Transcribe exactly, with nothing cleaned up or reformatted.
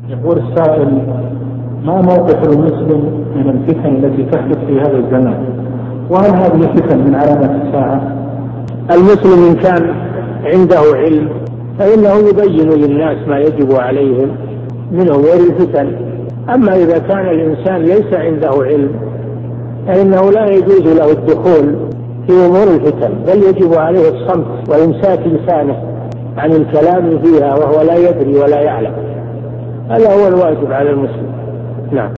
يقول السائل: ما موقف المسلم من الفتن التي تحدث في هذا الزمان؟ وهل هذه الفتن من علامات الساعة؟ المسلم إن كان عنده علم فإنه يبين للناس ما يجب عليهم من أمور الفتن. أما إذا كان الإنسان ليس عنده علم فإنه لا يجوز له الدخول في أمور الفتن، بل يجب عليه الصمت وإمساك لسانه عن الكلام فيها وهو لا يدري ولا يعلم. هذا هو الواجب على المسلم. نعم.